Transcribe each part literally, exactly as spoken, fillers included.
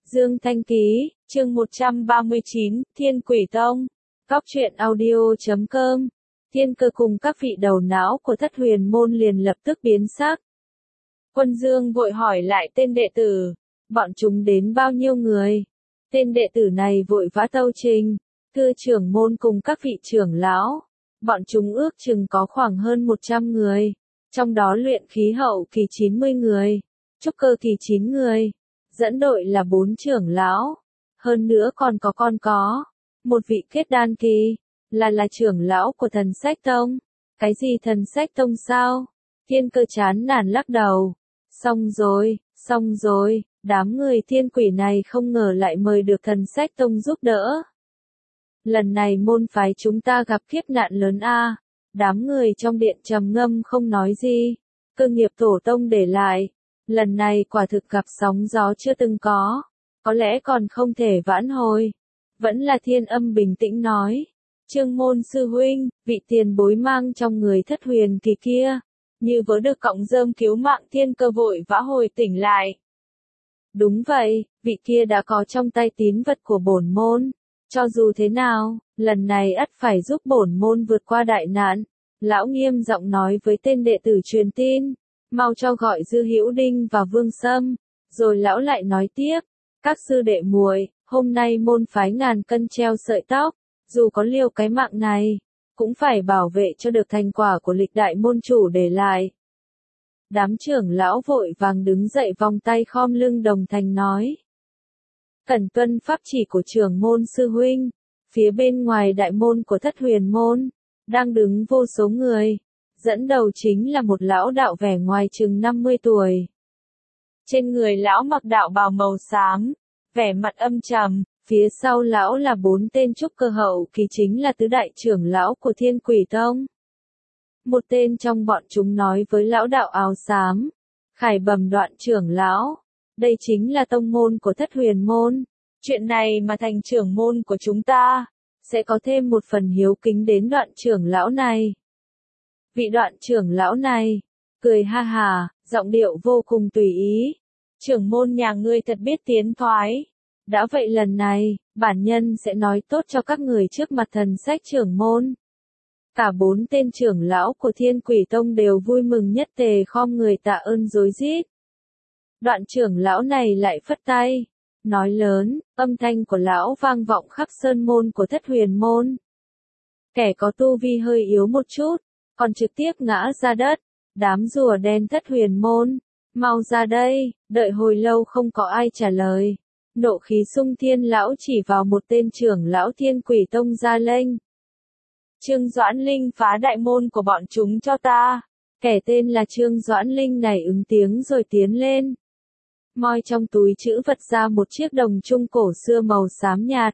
Dương Thanh Ký, chương một trăm ba mươi chín, Thiên Quỷ Tông. Góc truyện audio chấm com. Thiên Cơ cùng các vị đầu não của Thất Huyền môn liền lập tức biến sắc. Quân Dương vội hỏi lại tên đệ tử, bọn chúng đến bao nhiêu người? Tên đệ tử này vội vã tâu trình, thưa trưởng môn cùng các vị trưởng lão, bọn chúng ước chừng có khoảng hơn một trăm người, trong đó luyện khí hậu kỳ chín mươi người, trúc cơ kỳ chín người, dẫn đội là bốn trưởng lão, hơn nữa còn có con có, một vị kết đan kỳ, là là trưởng lão của Thần Sách Tông. Cái gì Thần Sách Tông sao? Thiên Cơ chán nản lắc đầu. Xong rồi, xong rồi, đám người thiên quỷ này không ngờ lại mời được Thần Sách Tông giúp đỡ. Lần này môn phái chúng ta gặp kiếp nạn lớn a. Đám người trong điện trầm ngâm không nói gì. Cơ nghiệp tổ tông để lại. Lần này quả thực gặp sóng gió chưa từng có. Có lẽ còn không thể vãn hồi. Vẫn là Thiên Âm bình tĩnh nói. Trương môn sư huynh, vị tiền bối mang trong người Thất Huyền kỳ kia. Như vớ được cọng rơm cứu mạng. Thiên Cơ vội vã hồi tỉnh lại. Đúng vậy, vị kia đã có trong tay tín vật của bổn môn. Cho dù thế nào, lần này ắt phải giúp bổn môn vượt qua đại nạn. Lão nghiêm giọng nói với tên đệ tử truyền tin. Mau cho gọi Dư Hữu Đinh và Vương Sâm. Rồi lão lại nói tiếp. Các sư đệ muội, hôm nay môn phái ngàn cân treo sợi tóc. Dù có liều cái mạng này, cũng phải bảo vệ cho được thành quả của lịch đại môn chủ để lại. Đám trưởng lão vội vàng đứng dậy vòng tay khom lưng đồng thành nói. Cẩn tuân pháp chỉ của trưởng môn sư huynh, phía bên ngoài đại môn của Thất Huyền môn, đang đứng vô số người, dẫn đầu chính là một lão đạo vẻ ngoài chừng năm mươi tuổi. Trên người lão mặc đạo bào màu xám, vẻ mặt âm trầm, phía sau lão là bốn tên trúc cơ hậu kỳ chính là tứ đại trưởng lão của Thiên Quỷ Tông. Một tên trong bọn chúng nói với lão đạo áo xám, Khải Bẩm đoạn trưởng lão, đây chính là tông môn của Thất Huyền môn, chuyện này mà thành trưởng môn của chúng ta, sẽ có thêm một phần hiếu kính đến đoạn trưởng lão này. Vị đoạn trưởng lão này, cười ha hà, giọng điệu vô cùng tùy ý, trưởng môn nhà ngươi thật biết tiến thoái. Đã vậy lần này, bản nhân sẽ nói tốt cho các người trước mặt Thần Sách trưởng môn. Cả bốn tên trưởng lão của Thiên Quỷ Tông đều vui mừng nhất tề khom người tạ ơn rối rít. Đoạn trưởng lão này lại phất tay, nói lớn, âm thanh của lão vang vọng khắp sơn môn của Thất Huyền môn. Kẻ có tu vi hơi yếu một chút, còn trực tiếp ngã ra đất, đám rùa đen Thất Huyền môn, mau ra đây, đợi hồi lâu không có ai trả lời. Nộ khí xung thiên lão chỉ vào một tên trưởng lão Thiên Quỷ Tông ra lệnh. Trương Doãn Linh phá đại môn của bọn chúng cho ta. Kẻ tên là Trương Doãn Linh này ứng tiếng rồi tiến lên. Moi trong túi trữ vật ra một chiếc đồng trung cổ xưa màu xám nhạt.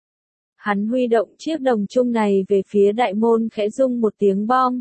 Hắn huy động chiếc đồng trung này về phía đại môn khẽ rung một tiếng bong.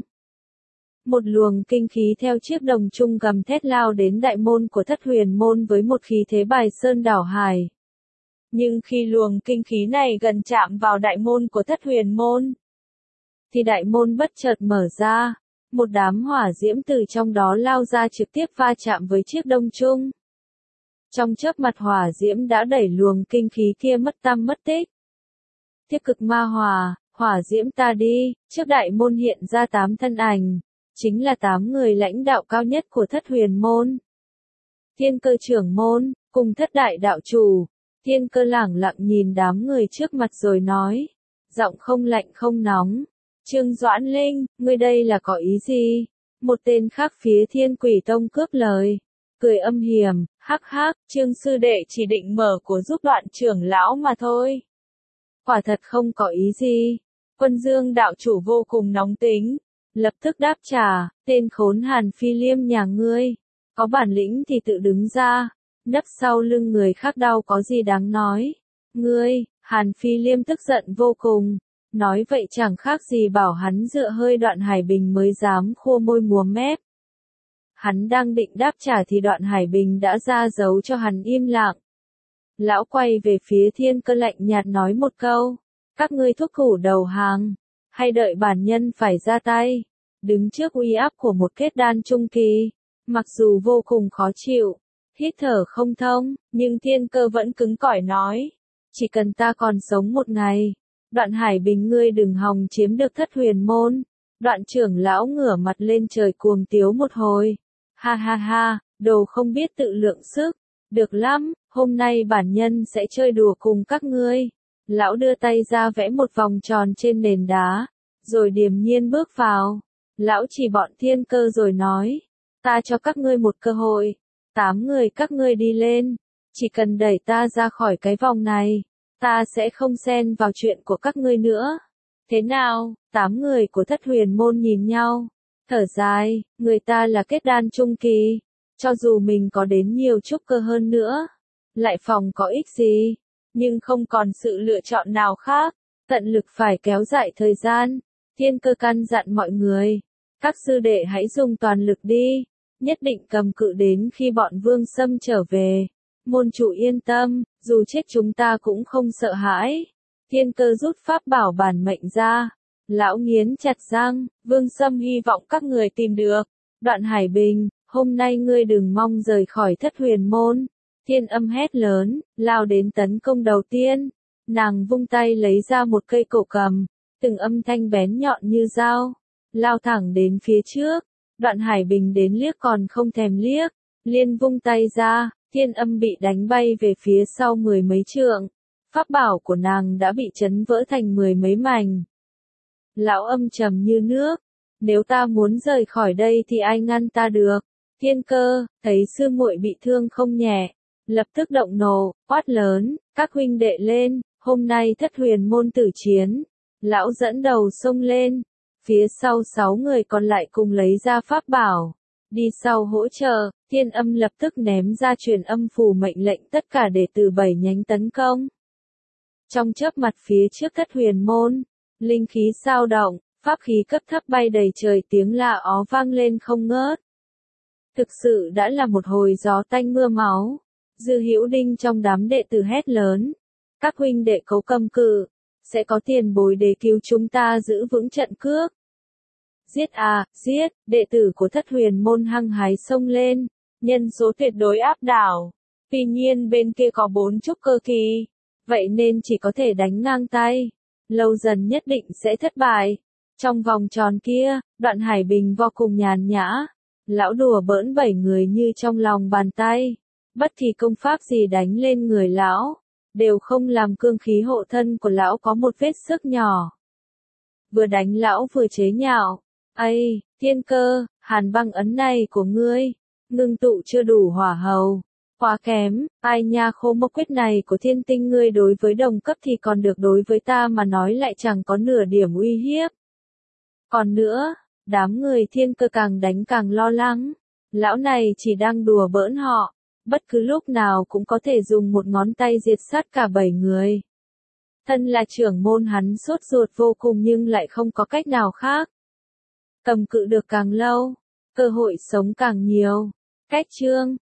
Một luồng kinh khí theo chiếc đồng trung gầm thét lao đến đại môn của Thất Huyền môn với một khí thế bài sơn đảo hải. Nhưng khi luồng kinh khí này gần chạm vào đại môn của Thất Huyền môn, thì đại môn bất chợt mở ra, một đám hỏa diễm từ trong đó lao ra trực tiếp va chạm với chiếc đồng trung. Trong chớp mắt hỏa diễm đã đẩy luồng kinh khí kia mất tăm mất tích. Thiết cực ma hỏa, hỏa diễm ta đi, trước đại môn hiện ra tám thân ảnh, chính là tám người lãnh đạo cao nhất của Thất Huyền môn. Thiên Cơ trưởng môn, cùng thất đại đạo chủ. Thiên Cơ lẳng lặng nhìn đám người trước mặt rồi nói, giọng không lạnh không nóng. Trương Doãn Linh, ngươi đây là có ý gì? Một tên khác phía Thiên Quỷ Tông cướp lời, cười âm hiểm, hắc hắc, Trương sư đệ chỉ định mở của giúp đoạn trưởng lão mà thôi. Quả thật không có ý gì. Quân Dương đạo chủ vô cùng nóng tính, lập tức đáp trả, tên khốn Hàn Phi Liêm nhà ngươi, có bản lĩnh thì tự đứng ra, nấp sau lưng người khác đau có gì đáng nói. Ngươi, Hàn Phi Liêm tức giận vô cùng, nói vậy chẳng khác gì bảo hắn dựa hơi Đoạn Hải Bình mới dám khua môi múa mép. Hắn đang định đáp trả thì Đoạn Hải Bình đã ra dấu cho hắn im lặng. Lão quay về phía Thiên Cơ lạnh nhạt nói một câu, các ngươi thúc thủ đầu hàng, hay đợi bản nhân phải ra tay, đứng trước uy áp của một kết đan trung kỳ, mặc dù vô cùng khó chịu, hít thở không thông, nhưng Thiên Cơ vẫn cứng cỏi nói. Chỉ cần ta còn sống một ngày, Đoạn Hải Bình ngươi đừng hòng chiếm được Thất Huyền Môn. Đoạn trưởng lão ngửa mặt lên trời cuồng tiếu một hồi. Ha ha ha, đồ không biết tự lượng sức. Được lắm, hôm nay bản nhân sẽ chơi đùa cùng các ngươi. Lão đưa tay ra vẽ một vòng tròn trên nền đá, rồi điềm nhiên bước vào. Lão chỉ bọn Thiên Cơ rồi nói, ta cho các ngươi một cơ hội, tám người các ngươi đi lên, chỉ cần đẩy ta ra khỏi cái vòng này, ta sẽ không xen vào chuyện của các ngươi nữa. Thế nào? Tám người của Thất Huyền Môn nhìn nhau, thở dài, người ta là kết đan trung kỳ, cho dù mình có đến nhiều trúc cơ hơn nữa, lại phòng có ích gì, nhưng không còn sự lựa chọn nào khác, tận lực phải kéo dài thời gian. Thiên Cơ căn dặn mọi người, các sư đệ hãy dùng toàn lực đi, nhất định cầm cự đến khi bọn Vương Sâm trở về. Môn chủ yên tâm, dù chết chúng ta cũng không sợ hãi. Thiên Cơ rút pháp bảo bản mệnh ra. Lão nghiến chặt răng, Vương Sâm hy vọng các người tìm được. Đoạn Hải Bình, hôm nay ngươi đừng mong rời khỏi Thất Huyền Môn. Thiên Âm hét lớn, lao đến tấn công đầu tiên. Nàng vung tay lấy ra một cây cổ cầm, từng âm thanh bén nhọn như dao, lao thẳng đến phía trước. Đoạn Hải Bình đến liếc còn không thèm liếc, liền vung tay ra, Thiên Âm bị đánh bay về phía sau mười mấy trượng. Pháp bảo của nàng đã bị chấn vỡ thành mười mấy mảnh. Lão âm trầm như nước, nếu ta muốn rời khỏi đây thì ai ngăn ta được? Thiên Cơ, thấy sư muội bị thương không nhẹ, lập tức động nộ, quát lớn, các huynh đệ lên, hôm nay Thất Huyền Môn tử chiến. Lão dẫn đầu xông lên, phía sau sáu người còn lại cùng lấy ra pháp bảo, đi sau hỗ trợ. Thiên Âm lập tức ném ra truyền âm phù mệnh lệnh tất cả đệ tử bảy nhánh tấn công. Trong chớp mặt phía trước Thất Huyền Môn, linh khí dao động, pháp khí cấp thấp bay đầy trời, tiếng la ó vang lên không ngớt. Thực sự đã là một hồi gió tanh mưa máu. Dư Hữu Đinh trong đám đệ tử hét lớn, các huynh đệ cố cầm cự, sẽ có tiền bối để cứu chúng ta giữ vững trận cước. Giết à, giết, đệ tử của Thất Huyền Môn hăng hái xông lên, nhân số tuyệt đối áp đảo. Tuy nhiên bên kia có bốn trúc cơ kỳ, vậy nên chỉ có thể đánh ngang tay, lâu dần nhất định sẽ thất bại. Trong vòng tròn kia, Đoạn Hải Bình vô cùng nhàn nhã, lão đùa bỡn bảy người như trong lòng bàn tay, bất kỳ công pháp gì đánh lên người lão, đều không làm cương khí hộ thân của lão có một vết xước nhỏ. Vừa đánh lão vừa chế nhạo, "Ây, Thiên Cơ, hàn băng ấn này của ngươi, ngưng tụ chưa đủ hỏa hầu, quá kém, ai nha, khô mộc quyết này của Thiên Tinh ngươi đối với đồng cấp thì còn được, đối với ta mà nói lại chẳng có nửa điểm uy hiếp." Còn nữa, đám người Thiên Cơ càng đánh càng lo lắng, lão này chỉ đang đùa bỡn họ, bất cứ lúc nào cũng có thể dùng một ngón tay diệt sát cả bảy người. Thân là trưởng môn hắn sốt ruột vô cùng nhưng lại không có cách nào khác. Cầm cự được càng lâu, cơ hội sống càng nhiều. Cách chương